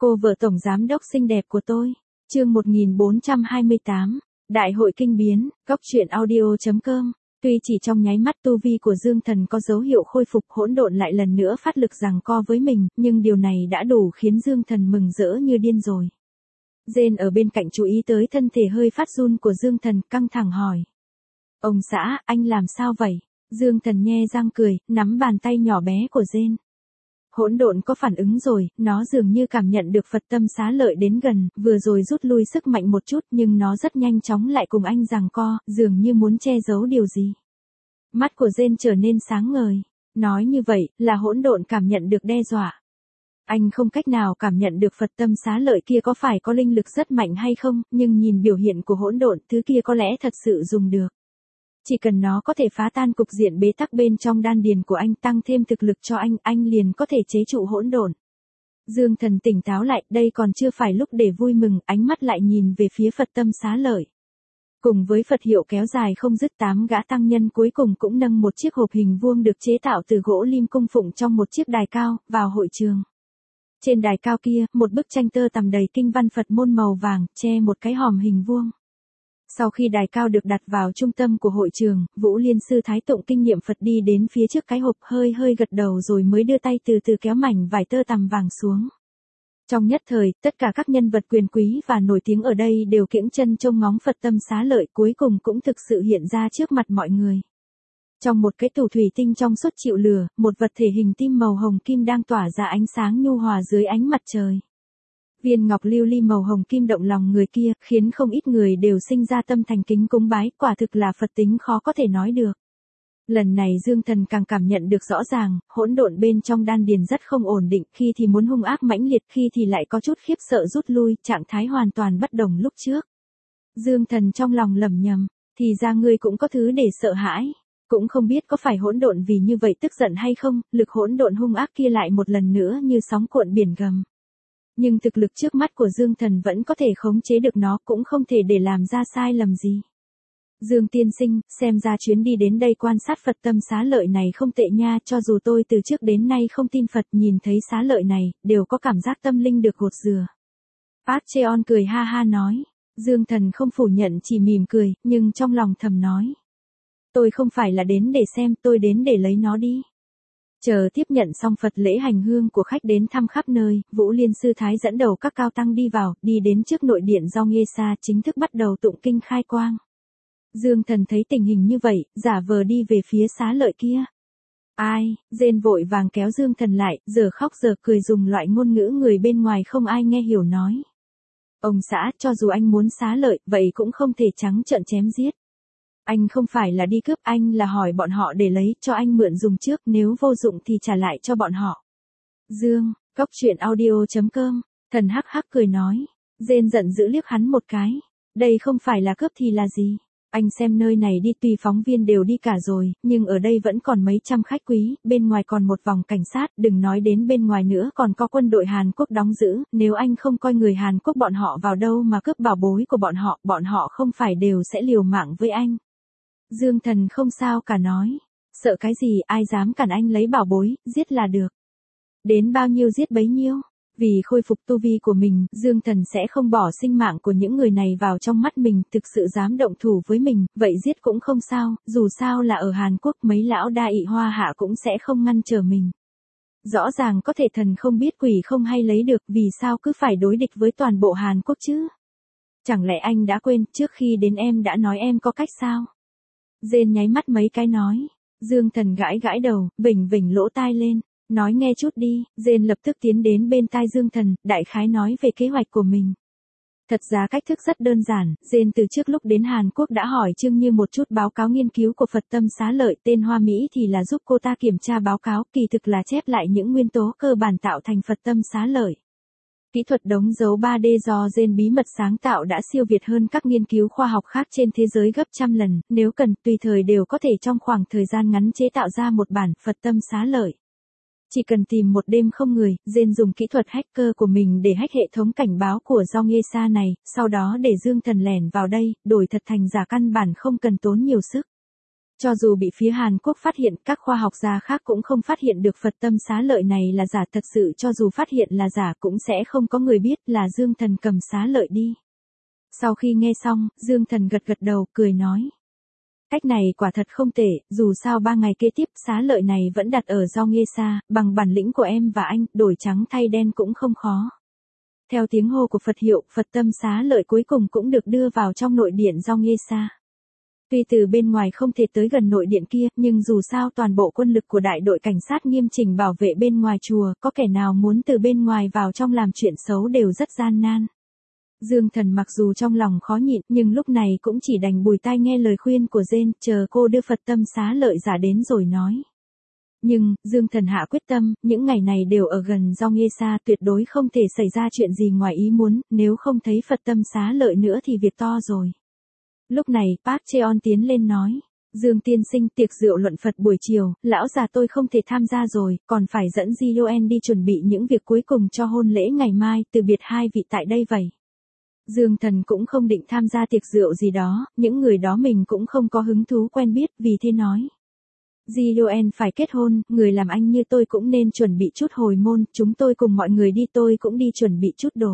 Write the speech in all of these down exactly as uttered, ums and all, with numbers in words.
Cô vợ tổng giám đốc xinh đẹp của tôi. Chương một nghìn bốn trăm hai mươi tám, Đại hội kinh biến, góc truyện audio chấm com. Tuy chỉ trong nháy mắt tu vi của Dương Thần có dấu hiệu khôi phục, hỗn độn lại lần nữa phát lực giằng co với mình, nhưng điều này đã đủ khiến Dương Thần mừng rỡ như điên rồi. Jane ở bên cạnh chú ý tới thân thể hơi phát run của Dương Thần, căng thẳng hỏi. Ông xã, anh làm sao vậy? Dương Thần nhe răng cười, nắm bàn tay nhỏ bé của Jane. Hỗn độn có phản ứng rồi, nó dường như cảm nhận được Phật tâm xá lợi đến gần, vừa rồi rút lui sức mạnh một chút nhưng nó rất nhanh chóng lại cùng anh giằng co, dường như muốn che giấu điều gì. Mắt của Jane trở nên sáng ngời. Nói như vậy, là hỗn độn cảm nhận được đe dọa. Anh không cách nào cảm nhận được Phật tâm xá lợi kia có phải có linh lực rất mạnh hay không, nhưng nhìn biểu hiện của hỗn độn, thứ kia có lẽ thật sự dùng được. Chỉ cần nó có thể phá tan cục diện bế tắc bên trong đan điền của anh, tăng thêm thực lực cho anh, anh liền có thể chế trụ hỗn độn. Dương Thần tỉnh táo lại, đây còn chưa phải lúc để vui mừng, ánh mắt lại nhìn về phía Phật tâm xá lợi. Cùng với Phật hiệu kéo dài không dứt, tám gã tăng nhân cuối cùng cũng nâng một chiếc hộp hình vuông được chế tạo từ gỗ lim cung phụng trong một chiếc đài cao, vào hội trường. Trên đài cao kia, một bức tranh tơ tằm đầy kinh văn Phật môn màu vàng, che một cái hòm hình vuông. Sau khi đài cao được đặt vào trung tâm của hội trường, Vũ Liên sư thái tụng kinh nghiệm Phật đi đến phía trước cái hộp, hơi hơi gật đầu rồi mới đưa tay từ từ kéo mảnh vải tơ tằm vàng xuống. Trong nhất thời, tất cả các nhân vật quyền quý và nổi tiếng ở đây đều kiễng chân trông ngóng Phật tâm xá lợi, cuối cùng cũng thực sự hiện ra trước mặt mọi người. Trong một cái tủ thủy tinh trong suốt chịu lửa, một vật thể hình tim màu hồng kim đang tỏa ra ánh sáng nhu hòa dưới ánh mặt trời. Viên ngọc lưu ly màu hồng kim động lòng người kia, khiến không ít người đều sinh ra tâm thành kính cúng bái, quả thực là Phật tính khó có thể nói được. Lần này Dương Thần càng cảm nhận được rõ ràng, hỗn độn bên trong đan điền rất không ổn định, khi thì muốn hung ác mãnh liệt, khi thì lại có chút khiếp sợ rút lui, trạng thái hoàn toàn bất đồng lúc trước. Dương Thần trong lòng lẩm nhẩm, thì ra ngươi cũng có thứ để sợ hãi. Cũng không biết có phải hỗn độn vì như vậy tức giận hay không, lực hỗn độn hung ác kia lại một lần nữa như sóng cuộn biển gầm. Nhưng thực lực trước mắt của Dương Thần vẫn có thể khống chế được nó, cũng không thể để làm ra sai lầm gì. Dương tiên sinh, xem ra chuyến đi đến đây quan sát Phật tâm xá lợi này không tệ nha, cho dù tôi từ trước đến nay không tin Phật, nhìn thấy xá lợi này, đều có cảm giác tâm linh được gột rửa. Park Cheon cười ha ha nói. Dương Thần không phủ nhận, chỉ mỉm cười, nhưng trong lòng thầm nói. Tôi không phải là đến để xem, tôi đến để lấy nó đi. Chờ tiếp nhận xong Phật lễ hành hương của khách đến thăm khắp nơi, Vũ Liên sư thái dẫn đầu các cao tăng đi vào, đi đến trước nội điện do Nghê Sa, chính thức bắt đầu tụng kinh khai quang. Dương Thần thấy tình hình như vậy, giả vờ đi về phía xá lợi kia. Ai, Jane vội vàng kéo Dương Thần lại, giờ khóc giờ cười dùng loại ngôn ngữ người bên ngoài không ai nghe hiểu nói. Ông xã, cho dù anh muốn xá lợi, vậy cũng không thể trắng trợn chém giết. Anh không phải là đi cướp, anh là hỏi bọn họ để lấy, cho anh mượn dùng trước, nếu vô dụng thì trả lại cho bọn họ. Dương, góc truyện audio chấm com, thần hắc hắc cười nói. Jane giận dữ liếc hắn một cái. Đây không phải là cướp thì là gì? Anh xem nơi này đi, tuy phóng viên đều đi cả rồi, nhưng ở đây vẫn còn mấy trăm khách quý, bên ngoài còn một vòng cảnh sát, đừng nói đến bên ngoài nữa còn có quân đội Hàn Quốc đóng giữ, nếu anh không coi người Hàn Quốc bọn họ vào đâu mà cướp bảo bối của bọn họ, bọn họ không phải đều sẽ liều mạng với anh. Dương Thần không sao cả nói, sợ cái gì, ai dám cản anh lấy bảo bối, giết là được. Đến bao nhiêu giết bấy nhiêu. Vì khôi phục tu vi của mình, Dương Thần sẽ không bỏ sinh mạng của những người này vào trong mắt mình, thực sự dám động thủ với mình, vậy giết cũng không sao, dù sao là ở Hàn Quốc mấy lão đa ị hoa hạ cũng sẽ không ngăn trở mình. Rõ ràng có thể thần không biết quỷ không hay lấy được, vì sao cứ phải đối địch với toàn bộ Hàn Quốc chứ? Chẳng lẽ anh đã quên, trước khi đến em đã nói em có cách sao? Jane nháy mắt mấy cái nói. Dương Thần gãi gãi đầu, vểnh vểnh lỗ tai lên. Nói nghe chút đi. Jane lập tức tiến đến bên tai Dương Thần, đại khái nói về kế hoạch của mình. Thật ra cách thức rất đơn giản, Jane từ trước lúc đến Hàn Quốc đã hỏi Trương Như một chút báo cáo nghiên cứu của Phật tâm xá lợi, tên Hoa Mỹ thì là giúp cô ta kiểm tra báo cáo, kỳ thực là chép lại những nguyên tố cơ bản tạo thành Phật tâm xá lợi. Kỹ thuật đóng dấu ba D do Jane bí mật sáng tạo đã siêu việt hơn các nghiên cứu khoa học khác trên thế giới gấp trăm lần, nếu cần, tùy thời đều có thể trong khoảng thời gian ngắn chế tạo ra một bản Phật tâm xá lợi. Chỉ cần tìm một đêm không người, Jane dùng kỹ thuật hacker của mình để hack hệ thống cảnh báo của do Nghê Sa này, sau đó để Dương Thần lẻn vào đây, đổi thật thành giả, căn bản không cần tốn nhiều sức. Cho dù bị phía Hàn Quốc phát hiện, các khoa học gia khác cũng không phát hiện được Phật tâm xá lợi này là giả. Thật sự cho dù phát hiện là giả cũng sẽ không có người biết là Dương Thần cầm xá lợi đi. Sau khi nghe xong, Dương Thần gật gật đầu, cười nói. Cách này quả thật không tệ, dù sao ba ngày kế tiếp xá lợi này vẫn đặt ở Do Nghê Sa, bằng bản lĩnh của em và anh, đổi trắng thay đen cũng không khó. Theo tiếng hô của Phật hiệu, Phật tâm xá lợi cuối cùng cũng được đưa vào trong nội điện Do Nghê Sa. Tuy từ bên ngoài không thể tới gần nội điện kia, nhưng dù sao toàn bộ quân lực của đại đội cảnh sát nghiêm chỉnh bảo vệ bên ngoài chùa, có kẻ nào muốn từ bên ngoài vào trong làm chuyện xấu đều rất gian nan. Dương Thần mặc dù trong lòng khó nhịn, nhưng lúc này cũng chỉ đành bùi tai nghe lời khuyên của Jane, chờ cô đưa Phật tâm xá lợi giả đến rồi nói. Nhưng, Dương Thần hạ quyết tâm, những ngày này đều ở gần Do Nghê Sa, tuyệt đối không thể xảy ra chuyện gì ngoài ý muốn, nếu không thấy Phật tâm xá lợi nữa thì việc to rồi. Lúc này, Park Cheon tiến lên nói. Dương tiên sinh, tiệc rượu luận Phật buổi chiều, lão già tôi không thể tham gia rồi, còn phải dẫn Ji Yoen đi chuẩn bị những việc cuối cùng cho hôn lễ ngày mai, từ biệt hai vị tại đây vậy. Dương Thần cũng không định tham gia tiệc rượu gì đó, những người đó mình cũng không có hứng thú quen biết, vì thế nói. Ji Yoen phải kết hôn, người làm anh như tôi cũng nên chuẩn bị chút hồi môn, chúng tôi cùng mọi người đi, tôi cũng đi chuẩn bị chút đồ.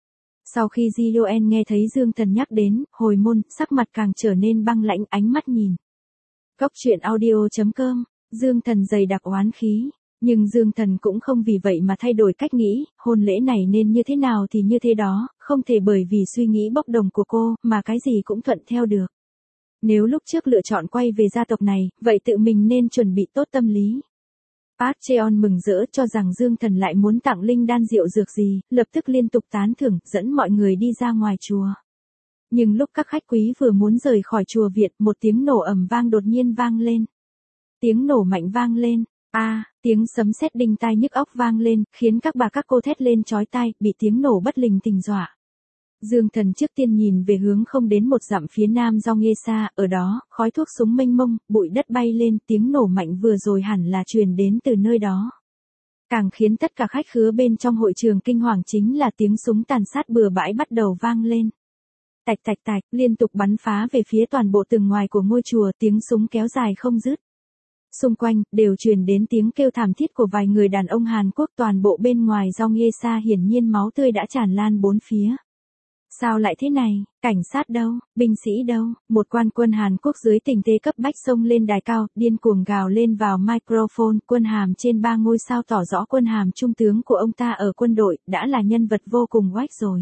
Sau khi Ji Yoen nghe thấy Dương Thần nhắc đến hồi môn, sắc mặt càng trở nên băng lãnh, ánh mắt nhìn. Góc truyện audio chấm com, Dương Thần dày đặc oán khí. Nhưng Dương Thần cũng không vì vậy mà thay đổi cách nghĩ, hôn lễ này nên như thế nào thì như thế đó, không thể bởi vì suy nghĩ bốc đồng của cô, mà cái gì cũng thuận theo được. Nếu lúc trước lựa chọn quay về gia tộc này, vậy tự mình nên chuẩn bị tốt tâm lý. Park Cheon mừng rỡ cho rằng Dương Thần lại muốn tặng linh đan rượu dược gì, lập tức liên tục tán thưởng, dẫn mọi người đi ra ngoài chùa. Nhưng lúc các khách quý vừa muốn rời khỏi chùa viện, một tiếng nổ ầm vang đột nhiên vang lên. Tiếng nổ mạnh vang lên. A, à, tiếng sấm sét đinh tai nhức óc vang lên, khiến các bà các cô thét lên chói tai, bị tiếng nổ bất lình tình dọa. Dương Thần trước tiên nhìn về hướng không đến một dặm phía nam Do Nghê Sa, ở đó, khói thuốc súng mênh mông, bụi đất bay lên, tiếng nổ mạnh vừa rồi hẳn là truyền đến từ nơi đó. Càng khiến tất cả khách khứa bên trong hội trường kinh hoàng chính là tiếng súng tàn sát bừa bãi bắt đầu vang lên. Tạch tạch tạch, liên tục bắn phá về phía toàn bộ tường ngoài của ngôi chùa, tiếng súng kéo dài không dứt. Xung quanh, đều truyền đến tiếng kêu thảm thiết của vài người đàn ông Hàn Quốc, toàn bộ bên ngoài Do Nghê Sa hiển nhiên máu tươi đã tràn lan bốn phía. Sao lại thế này, cảnh sát đâu, binh sĩ đâu, một quan quân Hàn Quốc dưới tình thế cấp bách xông lên đài cao, điên cuồng gào lên vào microphone, quân hàm trên ba ngôi sao tỏ rõ quân hàm trung tướng của ông ta ở quân đội, đã là nhân vật vô cùng oách rồi.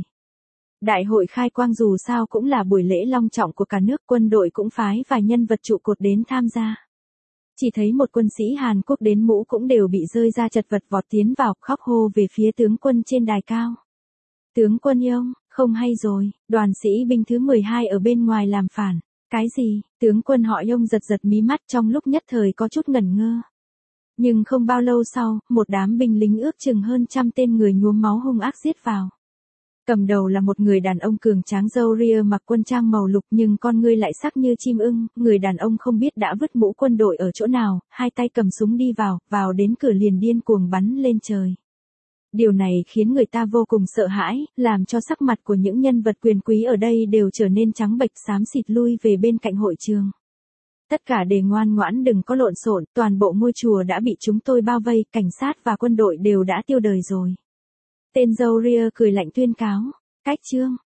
Đại hội khai quang dù sao cũng là buổi lễ long trọng của cả nước, quân đội cũng phái vài nhân vật trụ cột đến tham gia. Chỉ thấy một quân sĩ Hàn Quốc đến mũ cũng đều bị rơi ra chật vật vọt tiến vào, khóc hô về phía tướng quân trên đài cao. Tướng quân Yong, không hay rồi, đoàn sĩ binh thứ mười hai ở bên ngoài làm phản. Cái gì? Tướng quân họ Yong giật giật mí mắt, trong lúc nhất thời có chút ngẩn ngơ. Nhưng không bao lâu sau, một đám binh lính ước chừng hơn trăm tên người nhuốm máu hung ác giết vào. Cầm đầu là một người đàn ông cường tráng râu ria mặc quân trang màu lục nhưng con ngươi lại sắc như chim ưng, người đàn ông không biết đã vứt mũ quân đội ở chỗ nào, hai tay cầm súng đi vào, vào đến cửa liền điên cuồng bắn lên trời. Điều này khiến người ta vô cùng sợ hãi, làm cho sắc mặt của những nhân vật quyền quý ở đây đều trở nên trắng bệch xám xịt lui về bên cạnh hội trường. Tất cả đều ngoan ngoãn đừng có lộn xộn, toàn bộ ngôi chùa đã bị chúng tôi bao vây, cảnh sát và quân đội đều đã tiêu đời rồi. Tên râu ria cười lạnh tuyên cáo, cách chương,